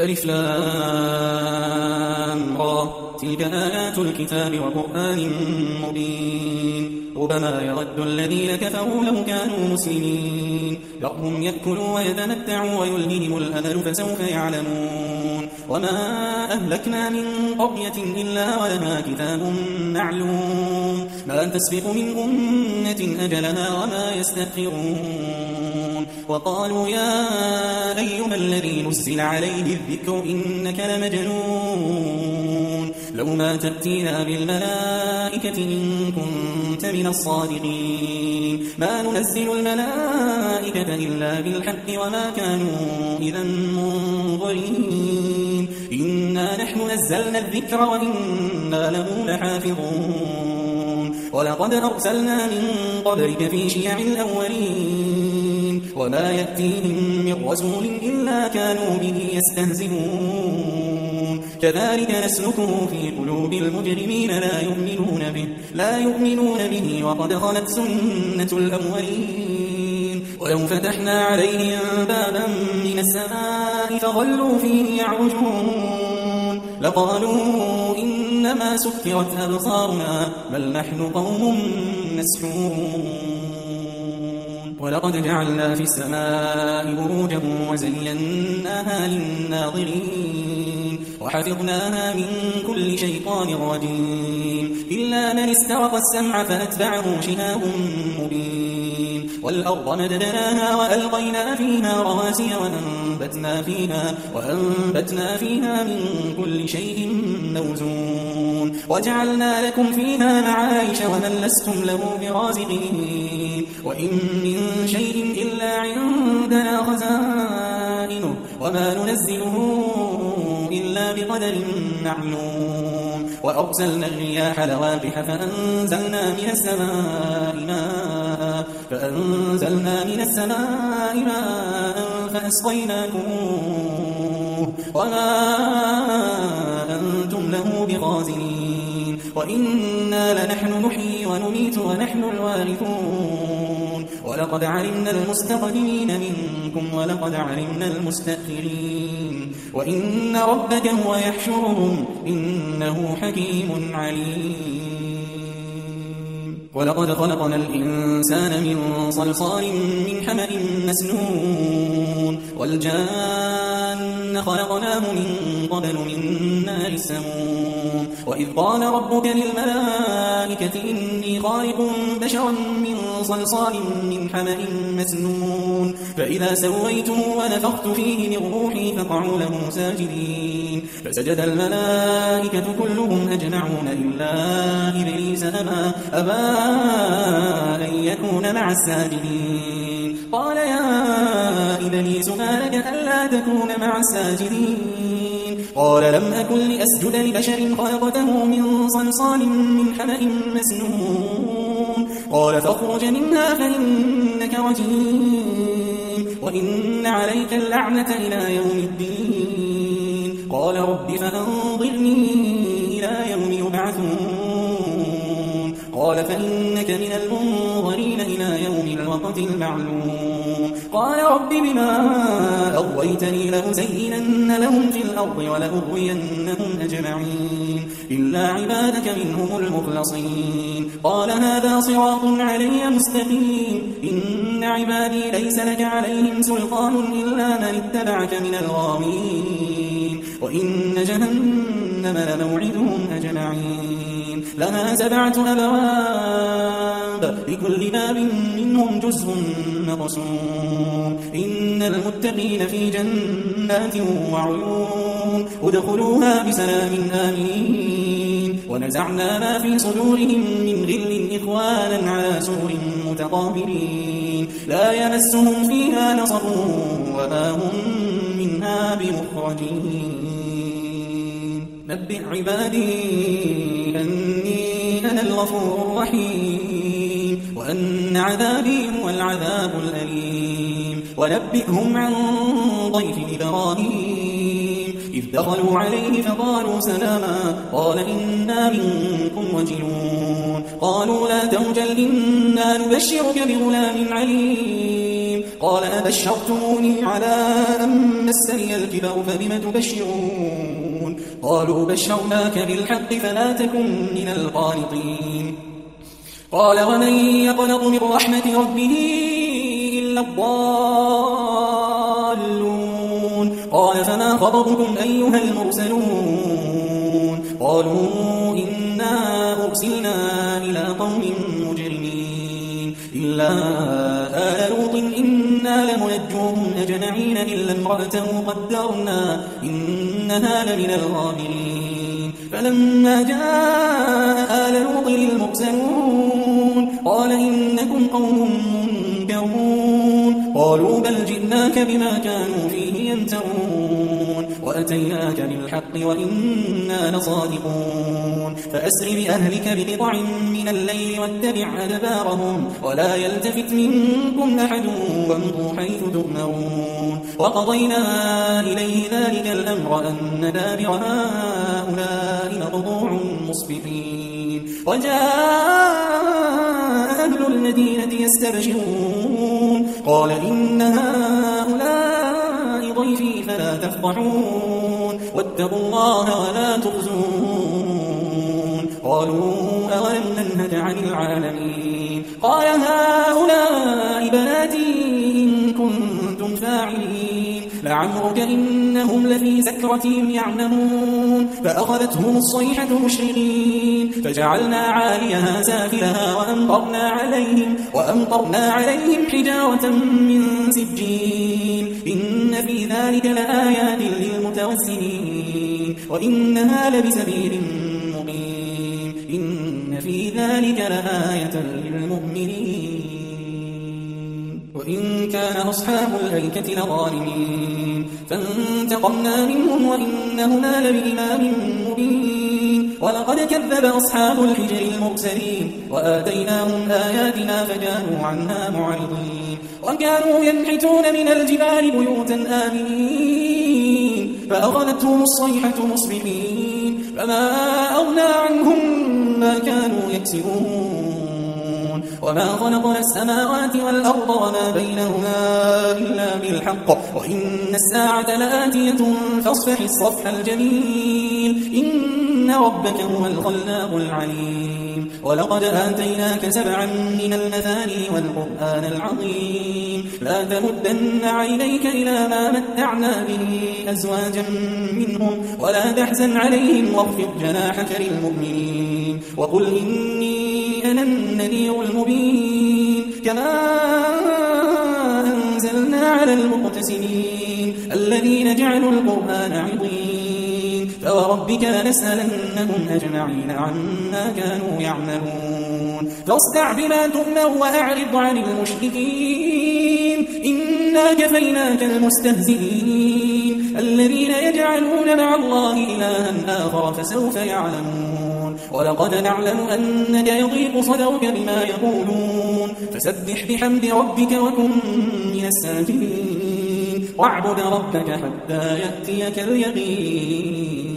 ألف لام را تلك آيات الكتاب وقرآن مبين ربما يود الذين كفروا لو كانوا مسلمين ذرهم يأكلوا ويتمتعوا ويلههم الأمل فسوف يعلمون وما أهلكنا من قرية إلا ولها كتاب معلوم ما تسبق من أمة أجلها وما يستأخرون وقالوا يا أيها الذي نزل عليه الذكر إنك لمجنون لو ما تأتينا بالملائكة إن كنت من الصادقين ما ننزل الملائكة إلا بالحق وما كانوا إذا منظرين إنا نحن نزلنا الذكر وإنا له لحافظون ولقد أرسلنا من قبلك في شيع الأولين وما يأتيهم من رسول إلا كانوا به يستهزئون كذلك نسلكه في قلوب المجرمين لا يؤمنون به وقد خلت سنة الأولين ولو فتحنا عليهم بابا من السماء فظلوا فيه يعرجون لقالوا إنما سكرت أبصارنا بل نحن قوم مسحورون ولقد جعلنا في السماء بروجا وزيناها للناظرين وحفظناها من كل شيطان رجيم إلا من استرق السمع فأتبعه شهاب مبين والأرض مددناها وألقينا فيها رواسي وأنبتنا فيها من كل شيء موزون وجعلنا لكم فيها معايش ومن لستم له برازقين وإن من شيء إلا عندنا خزائنه وما ننزله إلا بقدر معلوم وأرسلنا الرياح لواقح فأنزلنا من السماء ماء فأسقيناكموه وما أنتم له بخازنين وإنا لنحن نحيي ونميت ونحن الوارثون ولقد علمنا المستقدمين منكم ولقد علمنا المستأخرين وإن ربك هو يحشرهم إنه حكيم عليم ولقد خلقنا الإنسان من صلصال من حمأ مسنون والجان خلقناه من قبل من نار السموم وإذ قال ربك للملائكة إني خالق بشرا من صلصال من حمأ مسنون فإذا سويته ونفخت فيه من روحي فقعوا له ساجدين فسجد الملائكة كلهم أجمعون إلا إبليس أبى أن يكون مع الساجدين قال يا إبليس ما لك ألا تكون مع الساجدين قال لم أكن لأسجد لبشر خلقته من صلصال من حمأ مسنون قال فاخرج منها فإنك رجيم وإن عليك اللعنة إلى يوم الدين قال رب فأنظرني إلى يوم يبعثون قال فإنك من المنظرين إلى يوم الوقت المعلوم قال رب بما أغويتني لأزينن لهم في الأرض ولأغوينهم أجمعين إلا عبادك منهم المخلصين قال هذا صراط علي مستقيم إن عبادي ليس لك عليهم سلطان إلا من اتبعك من الغاوين وإن جهنم لموعدهم أجمعين لها 7 أبواب لكل باب منهم جزء مقسوم إن المتقين في جنات وعيون ادخلوها بسلام آمين ونزعنا ما في صدورهم من غل إخوانا على سرر متقابلين لا يمسهم فيها نصب وما هم منها بمخرجين نبئ عبادي أني أنا الغفور الرحيم وأن عذابي هو العذاب الأليم ونبئهم عن ضيف إبراهيم إذ دخلوا عليه فقالوا سلاما قال إنا منكم وجلون قالوا لا توجل إنا نبشرك بغلام عليم قال أبشرتموني على أن مسني الكبر فبم تبشرون قالوا بشرناك بالحق فلا تكن من القانطين قال ومن يقنط من رحمة ربه إلا الضالون قال فما خطبكم أيها المرسلون قالوا إنا أرسلنا إلى قوم مجرمين إلا آل لوط إنا لمنجوهم أجمعين إلا امرأته قدرنا إنها لمن الغابرين فلما جاء آل لوط المرسلون قال إنكم قوم منكرون قالوا بل جئناك بما كانوا فيه يمترون وأتيناك بالحق وإنا لصادقون فأسر بأهلك بقطع من الليل واتبع أدبارهم ولا يلتفت منكم أحد وامضوا حيث تؤمرون وقضينا إليه ذلك الأمر أن دابر هؤلاء مقطوع مصبحين وجاء أهل المدينة يستبشرون قال إن هؤلاء ضيفي فلا تفضحون واتقوا الله ولا تخزون قالوا أولم ننهك عن العالمين قال هؤلاء بناتي إن كنتم فاعلين لعمرك إنهم لفي سكرتهم يعمهون فأخذتهم الصيحة مشرقين فجعلنا عاليها سافلها وأمطرنا عليهم حجارة من سجيل إن في ذلك لآيات للمتوسمين وإنها لبسبيل مقيم إن في ذلك لآية للمؤمنين وإن كان أصحاب الأيكة لظالمين فانتقمنا منهم وإنهما لبإمام مبين ولقد كذب أصحاب الحجر المرسلين وآتيناهم آياتنا فكانوا عنها معرضين وكانوا ينحتون من الجبال بيوتا آمنين فأخذتهم الصيحة مصبحين فما أغنى عنهم ما كانوا يكسبون وما خلقنا السماوات والأرض وما بينهما إلا بالحق وإن الساعة لآتية فاصفح الصفح الجميل إن ربك هو الخلاق العليم ولقد آتيناك 7 من المثاني والقرآن العظيم لا تمدن عينيك إلى ما متعنا به أزواجا منهم ولا تحزن عليهم واخفض جناحك للمؤمنين وقل إني أنا النذير المبين كما أنزلنا على المقتسمين الذين جعلوا القرآن عضين فوربك لنسألنهم أجمعين عما كانوا يعملون فاصدع بما تؤمر وأعرض عن المشركين إنا كفيناك المستهزئين الذين يجعلون مع الله إلها آخر فسوف يعلمون ولقد نعلم أنك يضيق صدرك بما يقولون فسبح بحمد ربك وكن من الساجدين واعبد ربك حتى يأتيك اليقين